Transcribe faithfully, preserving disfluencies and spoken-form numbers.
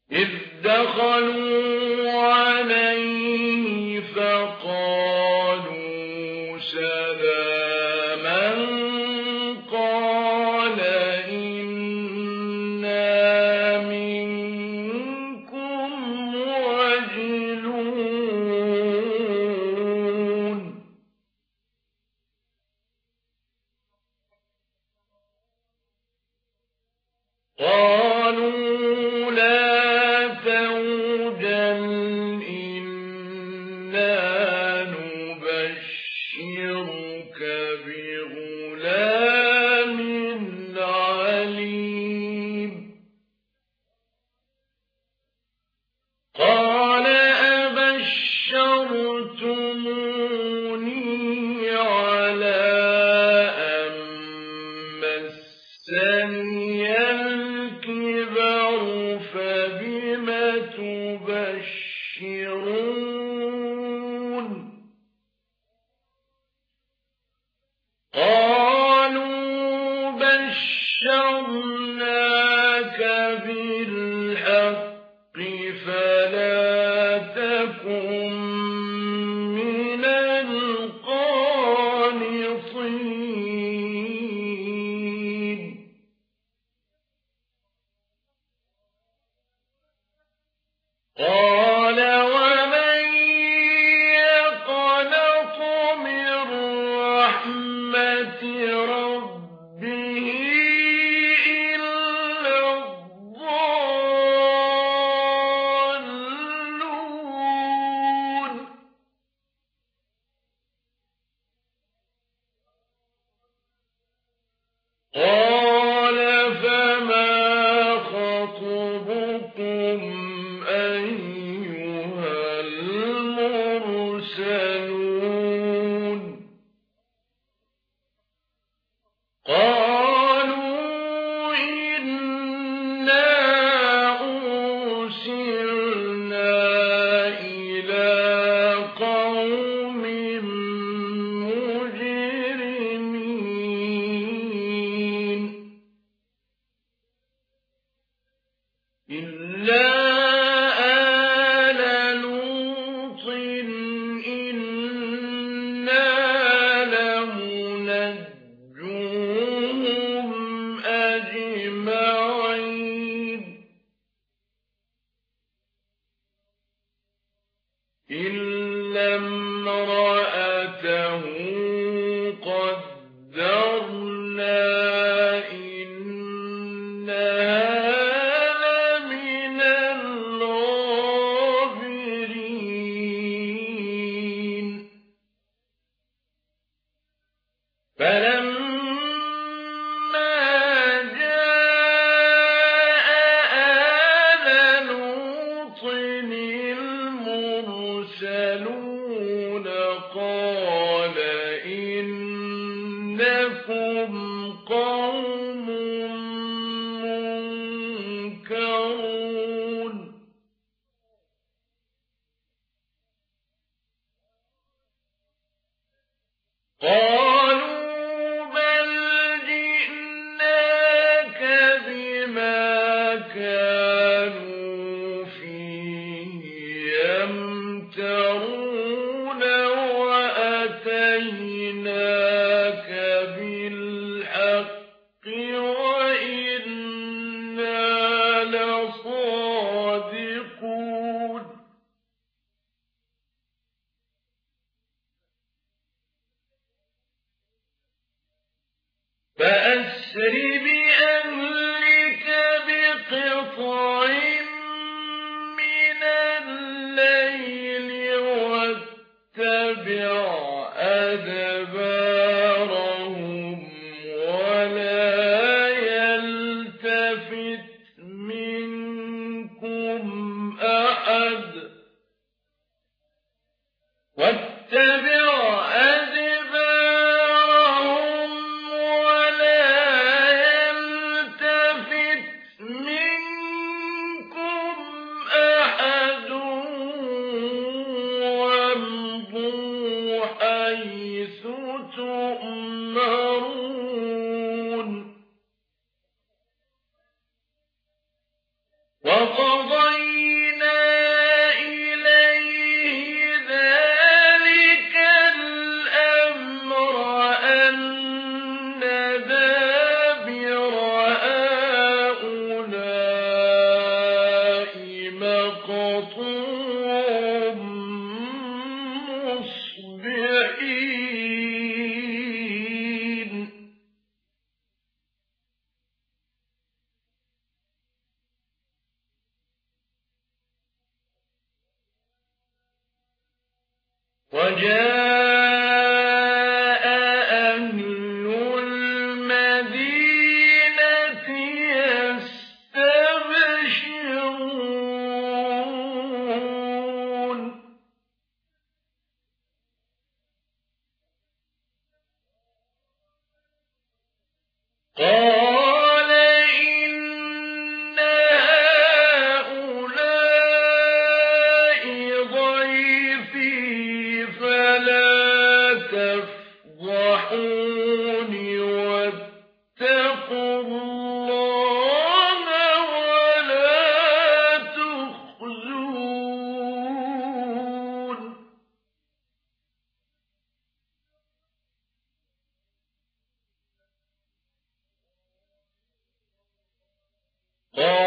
إذ دخلوا عليه فقالوا سلاما قال إنا منكم وجلون قالوا لا توجل إنا نبشرك بغلام عليم قال أبشرتموني على أن مسني الكبر فبم تبشرون قالوا بشرناك بالحق فلا تكن من القانطين قال ومن يقنط من رحمة ربه إلا الضالون قال فما خطبكم أيها المرسلون قالوا إنا أرسلنا إلى قوم مجرمين إلا آل لوط إنا لمنجوهم أجمعين إلا امرأته قدرنا إنها لمن الغابرين فلما جاء آل لوط المرسلون قال إنكم قوم منكرون قالوا بل جئناك بما كانوا فيه يمترون وأتيناك بالحق وإنا لصادقون فأسر بأهلك بقطع من الليل واتبع أدبارهم ولا يلتفت منكم أحد واتبع أدبارهم ولا يلتفت منكم أحد وامضوا حيث تؤمرون وقضينا فَقَطُوهُم مُّصْبِحِينَ وَجَاءَ أَهْلُ الْمَدِينَةِ يَسْتَبْشِرُونَ قَالَ إِنَّ هَٰؤُلَاءِ ضَيْفِي فَلَا تَفْضَحُونِ وَاتَّقُوا اللَّهَ وَلَا تُخْزُونِ قَالَ